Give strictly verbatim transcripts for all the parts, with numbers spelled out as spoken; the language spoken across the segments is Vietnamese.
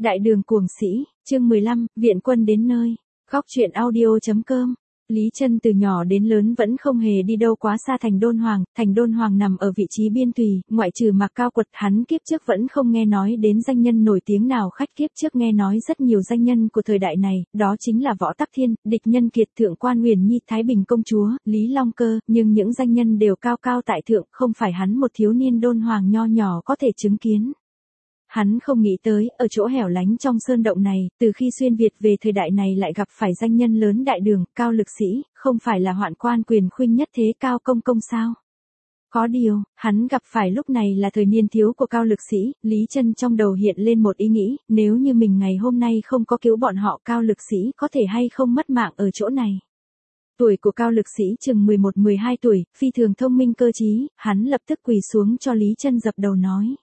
Đại đường cuồng sĩ, chương mười lăm, viện quân đến nơi. Góc truyện audio.com. Lý Chân từ nhỏ đến lớn vẫn không hề đi đâu quá xa thành Đôn Hoàng, thành Đôn Hoàng nằm ở vị trí biên tùy, ngoại trừ Mạc Cao Quật, hắn kiếp trước vẫn không nghe nói đến danh nhân nổi tiếng nào. Khách kiếp trước nghe nói rất nhiều danh nhân của thời đại này, đó chính là Võ Tắc Thiên, Địch Nhân Kiệt, Thượng quan Huyền Nhi, Thái Bình công chúa, Lý Long Cơ, nhưng những danh nhân đều cao cao tại thượng, không phải hắn một thiếu niên Đôn Hoàng nho nhỏ có thể chứng kiến. Hắn không nghĩ tới, ở chỗ hẻo lánh trong sơn động này, từ khi xuyên Việt về thời đại này lại gặp phải danh nhân lớn đại đường, Cao Lực Sĩ, không phải là hoạn quan quyền khuynh nhất thế Cao Công Công sao? Có điều, hắn gặp phải lúc này là thời niên thiếu của Cao Lực Sĩ, Lý Chân trong đầu hiện lên một ý nghĩ, nếu như mình ngày hôm nay không có cứu bọn họ, Cao Lực Sĩ có thể hay không mất mạng ở chỗ này. Tuổi của Cao Lực Sĩ chừng mười một mười hai tuổi, phi thường thông minh cơ trí, hắn lập tức quỳ xuống cho Lý Chân dập đầu nói.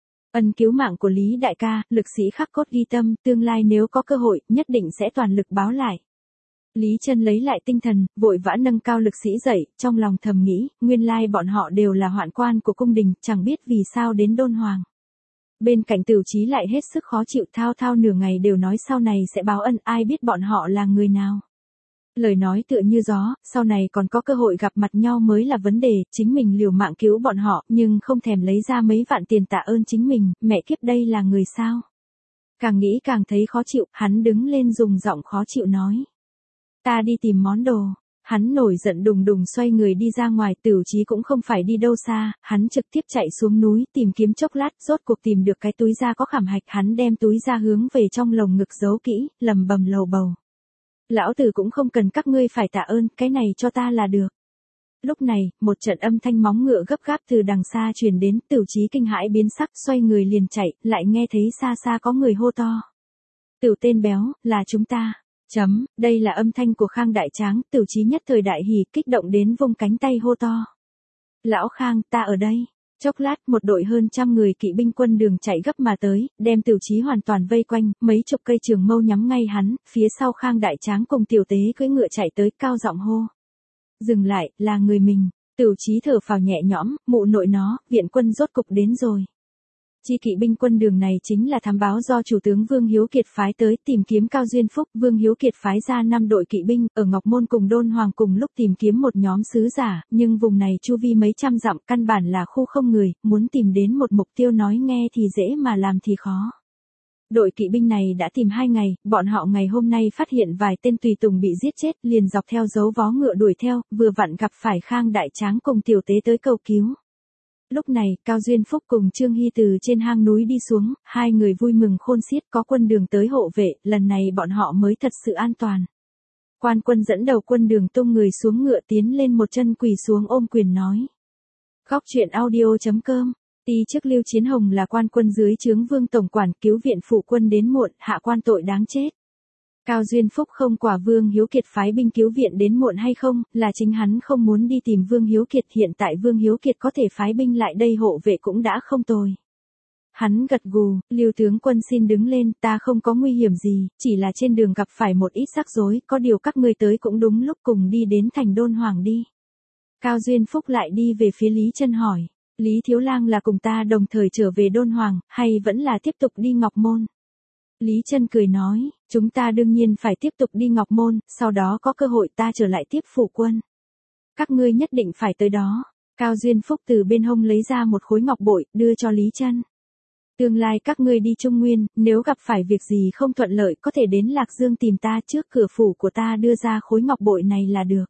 Ân cứu mạng của Lý đại ca, Lực Sĩ khắc cốt ghi tâm, tương lai nếu có cơ hội, nhất định sẽ toàn lực báo lại. Lý Chân lấy lại tinh thần, vội vã nâng Cao Lực Sĩ dậy, trong lòng thầm nghĩ, nguyên lai bọn họ đều là hoạn quan của cung đình, chẳng biết vì sao đến Đôn Hoàng. Bên cạnh Tửu Chí lại hết sức khó chịu, thao thao nửa ngày đều nói sau này sẽ báo ân, ai biết bọn họ là người nào. Lời nói tựa như gió, sau này còn có cơ hội gặp mặt nhau mới là vấn đề, chính mình liều mạng cứu bọn họ, nhưng không thèm lấy ra mấy vạn tiền tạ ơn chính mình, mẹ kiếp đây là người sao? Càng nghĩ càng thấy khó chịu, hắn đứng lên dùng giọng khó chịu nói. Ta đi tìm món đồ. Hắn nổi giận đùng đùng xoay người đi ra ngoài, Tửu Chí cũng không phải đi đâu xa, hắn trực tiếp chạy xuống núi tìm kiếm chốc lát, rốt cuộc tìm được cái túi da có khảm hạch, hắn đem túi da hướng về trong lồng ngực giấu kỹ, lầm bầm lầu bầu. Lão tử cũng không cần các ngươi phải tạ ơn, cái này cho ta là được. Lúc này, một trận âm thanh móng ngựa gấp gáp từ đằng xa truyền đến, Tửu Chí kinh hãi biến sắc, xoay người liền chạy, lại nghe thấy xa xa có người hô to. Tửu tên béo, là chúng ta. Chấm, đây là âm thanh của Khang Đại Tráng, Tửu Chí nhất thời đại hỉ, kích động đến vung cánh tay hô to. Lão Khang, ta ở đây. Chốc lát, một đội hơn trăm người kỵ binh quân đường chạy gấp mà tới, đem Tửu Chí hoàn toàn vây quanh, mấy chục cây trường mâu nhắm ngay hắn, phía sau Khang Đại Tráng cùng Tiểu Tế cưỡi ngựa chạy tới, cao giọng hô. Dừng lại, là người mình. Tửu Chí thở phào nhẹ nhõm, mụ nội nó, viện quân rốt cục đến rồi. Chi kỵ binh quân đường này chính là thám báo do chủ tướng Vương Hiếu Kiệt phái tới tìm kiếm Cao Duyên Phúc. Vương Hiếu Kiệt phái ra năm đội kỵ binh ở Ngọc Môn cùng Đôn Hoàng cùng lúc tìm kiếm một nhóm sứ giả, nhưng vùng này chu vi mấy trăm dặm căn bản là khu không người, muốn tìm đến một mục tiêu nói nghe thì dễ mà làm thì khó. Đội kỵ binh này đã tìm hai ngày, bọn họ ngày hôm nay phát hiện vài tên tùy tùng bị giết chết, liền dọc theo dấu vó ngựa đuổi theo, vừa vặn gặp phải Khang Đại Tráng cùng Tiểu Tế tới cầu cứu. Lúc này, Cao Duyên Phúc cùng Trương Hy từ trên hang núi đi xuống, hai người vui mừng khôn xiết, có quân đường tới hộ vệ, lần này bọn họ mới thật sự an toàn. Quan quân dẫn đầu quân đường tung người xuống ngựa tiến lên một chân quỳ xuống ôm quyền nói. Góc truyện audio.com. Ti chức Lưu Chiến Hồng là quan quân dưới trướng Vương Tổng quản, cứu viện phụ quân đến muộn, hạ quan tội đáng chết. Cao Duyên Phúc không quả Vương Hiếu Kiệt phái binh cứu viện đến muộn hay không, là chính hắn không muốn đi tìm Vương Hiếu Kiệt, hiện tại Vương Hiếu Kiệt có thể phái binh lại đây hộ vệ cũng đã không tồi. Hắn gật gù, Lưu tướng quân xin đứng lên, ta không có nguy hiểm gì, chỉ là trên đường gặp phải một ít rắc rối, có điều các ngươi tới cũng đúng lúc, cùng đi đến thành Đôn Hoàng đi. Cao Duyên Phúc lại đi về phía Lý Chân hỏi, Lý Thiếu Lang là cùng ta đồng thời trở về Đôn Hoàng, hay vẫn là tiếp tục đi Ngọc Môn? Lý Chân cười nói, chúng ta đương nhiên phải tiếp tục đi Ngọc Môn, sau đó có cơ hội ta trở lại tiếp phụ quân. Các ngươi nhất định phải tới đó. Cao Duyên Phúc từ bên hông lấy ra một khối ngọc bội, đưa cho Lý Chân. Tương lai các ngươi đi Trung Nguyên, nếu gặp phải việc gì không thuận lợi có thể đến Lạc Dương tìm ta, trước cửa phủ của ta đưa ra khối ngọc bội này là được.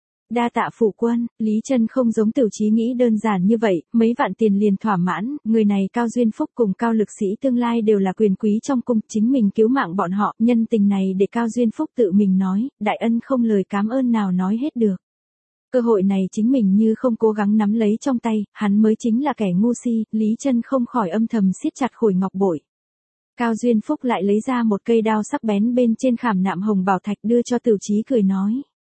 Đa tạ phụ quân, Lý Chân không giống Tửu Chí nghĩ đơn giản như vậy, mấy vạn tiền liền thỏa mãn, người này Cao Duyên Phúc cùng Cao Lực Sĩ tương lai đều là quyền quý trong cung, chính mình cứu mạng bọn họ, nhân tình này để Cao Duyên Phúc tự mình nói, đại ân không lời cảm ơn nào nói hết được. Cơ hội này chính mình như không cố gắng nắm lấy trong tay, hắn mới chính là kẻ ngu si, Lý Chân không khỏi âm thầm siết chặt khối ngọc bội. Cao Duyên Phúc lại lấy ra một cây đao sắc bén bên trên khảm nạm hồng bảo thạch đưa cho Tửu Chí cười nói.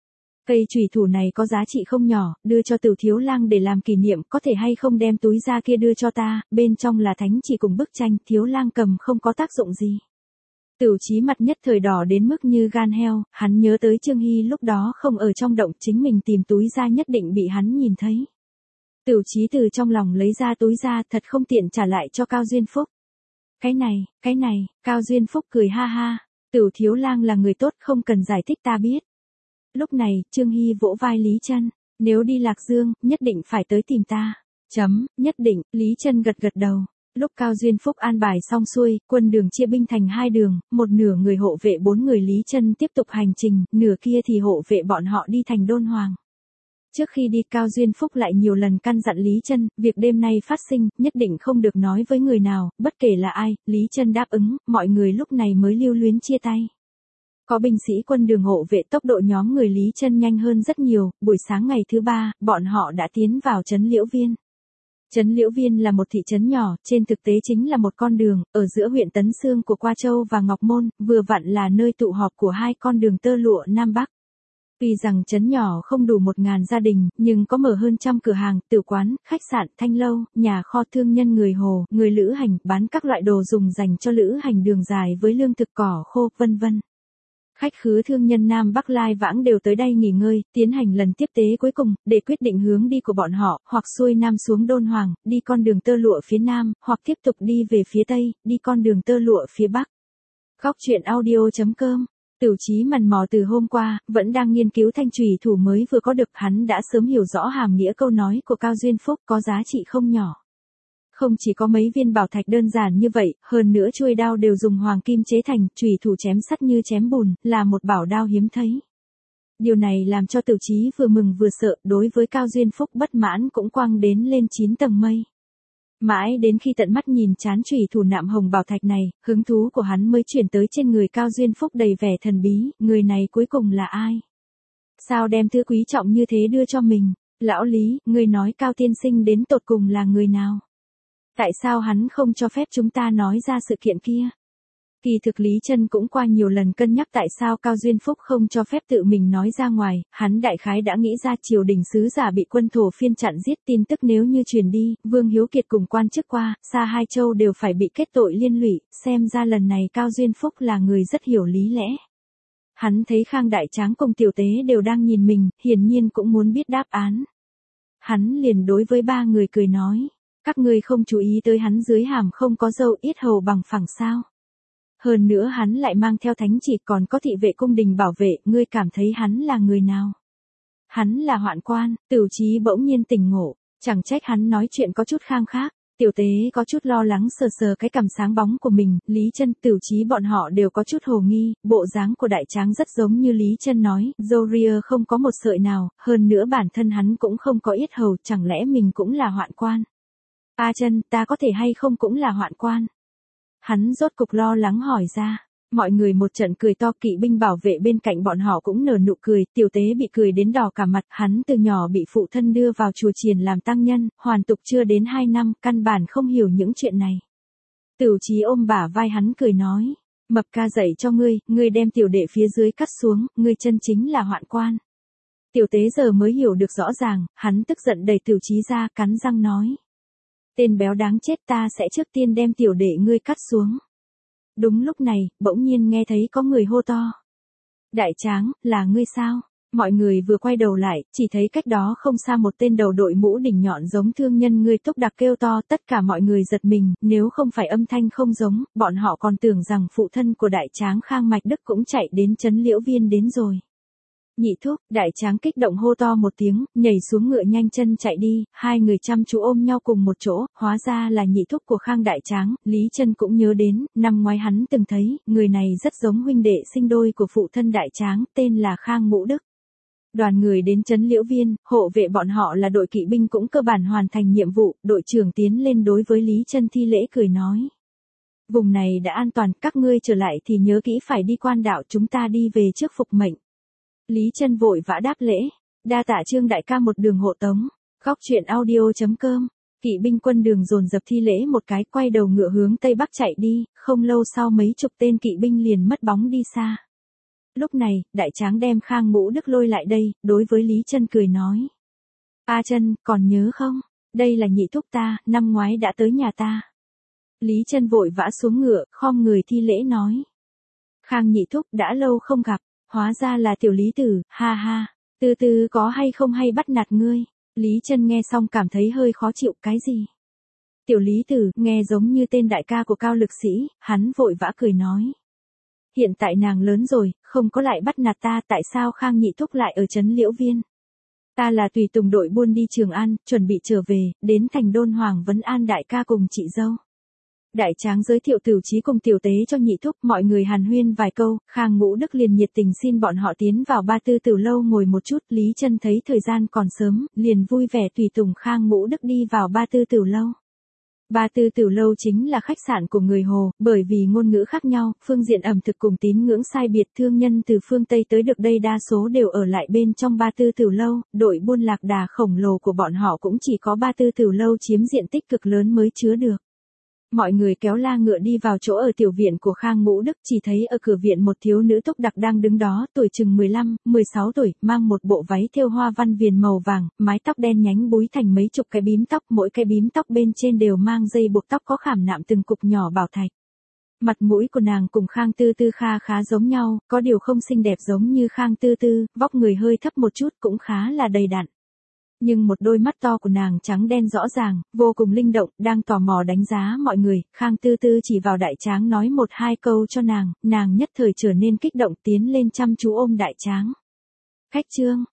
Cây chùy thủ này có giá trị không nhỏ, đưa cho Tửu Thiếu Lang để làm kỷ niệm, có thể hay không đem túi da kia đưa cho ta, bên trong là thánh chỉ cùng bức tranh, Thiếu Lang cầm không có tác dụng gì. Tửu Chí mặt nhất thời đỏ đến mức như gan heo, hắn nhớ tới Trương Hy lúc đó không ở trong động, chính mình tìm túi da nhất định bị hắn nhìn thấy. Tửu Chí từ trong lòng lấy ra túi da, thật không tiện trả lại cho Cao Duyên Phúc. Cái này, cái này, Cao Duyên Phúc cười ha ha, Tửu thiếu lang là người tốt không cần giải thích ta biết. Lúc này, Trương Hy vỗ vai Lý Chân, nếu đi Lạc Dương, nhất định phải tới tìm ta. Chấm, nhất định, Lý Chân gật gật đầu. Lúc Cao Duyên Phúc an bài xong xuôi, quân đường chia binh thành hai đường, một nửa người hộ vệ bốn người Lý Chân tiếp tục hành trình, nửa kia thì hộ vệ bọn họ đi thành Đôn Hoàng. Trước khi đi Cao Duyên Phúc lại nhiều lần căn dặn Lý Chân, việc đêm nay phát sinh, nhất định không được nói với người nào, bất kể là ai, Lý Chân đáp ứng, mọi người lúc này mới lưu luyến chia tay. Có binh sĩ quân đường hộ vệ tốc độ nhóm người Lý Chân nhanh hơn rất nhiều, buổi sáng ngày thứ ba, bọn họ đã tiến vào trấn Liễu Viên. Trấn Liễu Viên là một thị trấn nhỏ, trên thực tế chính là một con đường, ở giữa huyện Tấn Xương của Qua Châu và Ngọc Môn, vừa vặn là nơi tụ họp của hai con đường tơ lụa Nam Bắc. Tuy rằng trấn nhỏ không đủ một ngàn gia đình, nhưng có mở hơn trăm cửa hàng, tử quán, khách sạn, thanh lâu, nhà kho thương nhân người Hồ, người lữ hành, bán các loại đồ dùng dành cho lữ hành đường dài với lương thực cỏ khô, vân vân. Khách khứa thương nhân Nam Bắc lai vãng đều tới đây nghỉ ngơi, tiến hành lần tiếp tế cuối cùng, để quyết định hướng đi của bọn họ, hoặc xuôi Nam xuống Đôn Hoàng, đi con đường tơ lụa phía Nam, hoặc tiếp tục đi về phía Tây, đi con đường tơ lụa phía Bắc. Góc truyện audio chấm com. Tửu Chí mằn mò từ hôm qua, vẫn đang nghiên cứu thanh chùy thủ mới vừa có được, hắn đã sớm hiểu rõ hàm nghĩa câu nói của Cao Duyên Phúc có giá trị không nhỏ. Không chỉ có mấy viên bảo thạch đơn giản như vậy, hơn nữa chuôi đao đều dùng hoàng kim chế thành, chùy thủ chém sắt như chém bùn, là một bảo đao hiếm thấy. Điều này làm cho Tửu Chí vừa mừng vừa sợ, đối với Cao Duyên Phúc bất mãn cũng quăng đến lên chín tầng mây. Mãi đến khi tận mắt nhìn chán chùy thủ nạm hồng bảo thạch này, hứng thú của hắn mới chuyển tới trên người Cao Duyên Phúc đầy vẻ thần bí, người này cuối cùng là ai? Sao đem thứ quý trọng như thế đưa cho mình? Lão Lý, ngươi nói Cao tiên sinh đến tột cùng là người nào? Tại sao hắn không cho phép chúng ta nói ra sự kiện kia? Kỳ thực Lý Chân cũng qua nhiều lần cân nhắc tại sao Cao Duyên Phúc không cho phép tự mình nói ra ngoài, hắn đại khái đã nghĩ ra triều đình sứ giả bị quân thổ phiên chặn giết, tin tức nếu như truyền đi, Vương Hiếu Kiệt cùng quan chức qua, xa hai châu đều phải bị kết tội liên lụy, xem ra lần này Cao Duyên Phúc là người rất hiểu lý lẽ. Hắn thấy Khang Đại Tráng cùng Tiểu Tế đều đang nhìn mình, hiển nhiên cũng muốn biết đáp án. Hắn liền đối với ba người cười nói, các ngươi không chú ý tới hắn dưới hàm không có râu yết hầu bằng phẳng sao? Hơn nữa hắn lại mang theo thánh chỉ, còn có thị vệ cung đình bảo vệ, ngươi cảm thấy hắn là người nào? Hắn là Hoạn Quan. Tửu Chí bỗng nhiên tỉnh ngộ, chẳng trách hắn nói chuyện có chút khang khác. Tiểu Tế có chút lo lắng sờ sờ cái cằm sáng bóng của mình, Lý Chân, Tửu Chí bọn họ đều có chút hồ nghi, bộ dáng của Đại Tráng rất giống như Lý Chân nói, râu ria không có một sợi nào, hơn nữa bản thân hắn cũng không có yết hầu, chẳng lẽ mình cũng là Hoạn Quan? A Chân, ta có thể hay không cũng là Hoạn Quan? Hắn rốt cục lo lắng hỏi ra. Mọi người một trận cười to, kỵ binh bảo vệ bên cạnh bọn họ cũng nở nụ cười, Tiểu Tế bị cười đến đỏ cả mặt, hắn từ nhỏ bị phụ thân đưa vào chùa chiền làm tăng nhân, hoàn tục chưa đến hai năm, căn bản không hiểu những chuyện này. Tửu Chí ôm bả vai hắn cười nói, Mập ca dạy cho ngươi, ngươi đem tiểu đệ phía dưới cắt xuống, ngươi chân chính là Hoạn Quan. Tiểu Tế giờ mới hiểu được rõ ràng, hắn tức giận đẩy Tửu Chí ra, cắn răng nói. Tên béo đáng chết, ta sẽ trước tiên đem tiểu đệ ngươi cắt xuống. Đúng lúc này, bỗng nhiên nghe thấy có người hô to. Đại Tráng, là ngươi sao? Mọi người vừa quay đầu lại, chỉ thấy cách đó không xa một tên đầu đội mũ đỉnh nhọn giống thương nhân người Túc Đặc kêu to, tất cả mọi người giật mình, nếu không phải âm thanh không giống, bọn họ còn tưởng rằng phụ thân của Đại Tráng Khang Mạch Đức cũng chạy đến trấn Liễu Viên đến rồi. Nhị thúc, Đại Tráng kích động hô to một tiếng, nhảy xuống ngựa nhanh chân chạy đi, hai người chăm chú ôm nhau cùng một chỗ, hóa ra là nhị thúc của Khang Đại Tráng. Lý Chân cũng nhớ đến, năm ngoái hắn từng thấy, người này rất giống huynh đệ sinh đôi của phụ thân Đại Tráng, tên là Khang Mũ Đức. Đoàn người đến trấn Liễu Viên, hộ vệ bọn họ là đội kỵ binh cũng cơ bản hoàn thành nhiệm vụ, đội trưởng tiến lên đối với Lý Chân thi lễ cười nói. Vùng này đã an toàn, các ngươi trở lại thì nhớ kỹ phải đi quan đạo, chúng ta đi về trước phục mệnh. Lý Chân vội vã đáp lễ, đa tạ Trương đại ca một đường hộ tống. Góc truyện audio chấm com. Kỵ binh quân đường dồn dập thi lễ một cái, quay đầu ngựa hướng tây bắc chạy đi, không lâu sau mấy chục tên kỵ binh liền mất bóng đi xa. Lúc này, Đại Tráng đem Khang Mũ Đức lôi lại đây, đối với Lý Chân cười nói. A Chân, còn nhớ không? Đây là nhị thúc ta, năm ngoái đã tới nhà ta. Lý Chân vội vã xuống ngựa, khom người thi lễ nói. Khang nhị thúc, đã lâu không gặp, hóa ra là tiểu Lý tử, ha ha, từ từ có hay không hay bắt nạt ngươi. Lý Chân nghe xong cảm thấy hơi khó chịu, cái gì? Tiểu Lý Tử, nghe giống như tên đại ca của Cao Lực Sĩ, hắn vội vã cười nói. Hiện tại nàng lớn rồi, không có lại bắt nạt ta, tại sao Khang nhị thúc lại ở trấn Liễu Viên? Ta là tùy tùng đội buôn đi Trường An, chuẩn bị trở về, đến thành Đôn Hoàng vấn an đại ca cùng chị dâu. Đại tráng giới thiệu Tửu Chí cùng Tiểu Tế cho nhị thúc, mọi người hàn huyên vài câu, Khang Ngũ Đức liền nhiệt tình xin bọn họ tiến vào Ba Tư Tiểu lâu ngồi một chút, Lý Chân thấy thời gian còn sớm, liền vui vẻ tùy tùng Khang Ngũ Đức đi vào Ba Tư Tiểu lâu. Ba Tư Tiểu lâu chính là khách sạn của người Hồ, bởi vì ngôn ngữ khác nhau, phương diện ẩm thực cùng tín ngưỡng sai biệt, thương nhân từ phương Tây tới được đây đa số đều ở lại bên trong Ba Tư Tiểu lâu, đội buôn Lạc Đà khổng lồ của bọn họ cũng chỉ có Ba Tư Tiểu lâu chiếm diện tích cực lớn mới chứa được. Mọi người kéo la ngựa đi vào chỗ ở tiểu viện của Khang Ngũ Đức, chỉ thấy ở cửa viện một thiếu nữ túc đặc đang đứng đó, tuổi chừng mười lăm, mười sáu tuổi, mang một bộ váy thêu hoa văn viền màu vàng, mái tóc đen nhánh búi thành mấy chục cái bím tóc, mỗi cái bím tóc bên trên đều mang dây buộc tóc có khảm nạm từng cục nhỏ bảo thạch. Mặt mũi của nàng cùng Khang Tư Tư kha khá giống nhau, có điều không xinh đẹp giống như Khang Tư Tư, vóc người hơi thấp một chút cũng khá là đầy đặn. Nhưng một đôi mắt to của nàng trắng đen rõ ràng, vô cùng linh động, đang tò mò đánh giá mọi người, Khang Tư Tư chỉ vào đại tráng nói một hai câu cho nàng, nàng nhất thời trở nên kích động tiến lên chăm chú ôm đại tráng. Khách trương,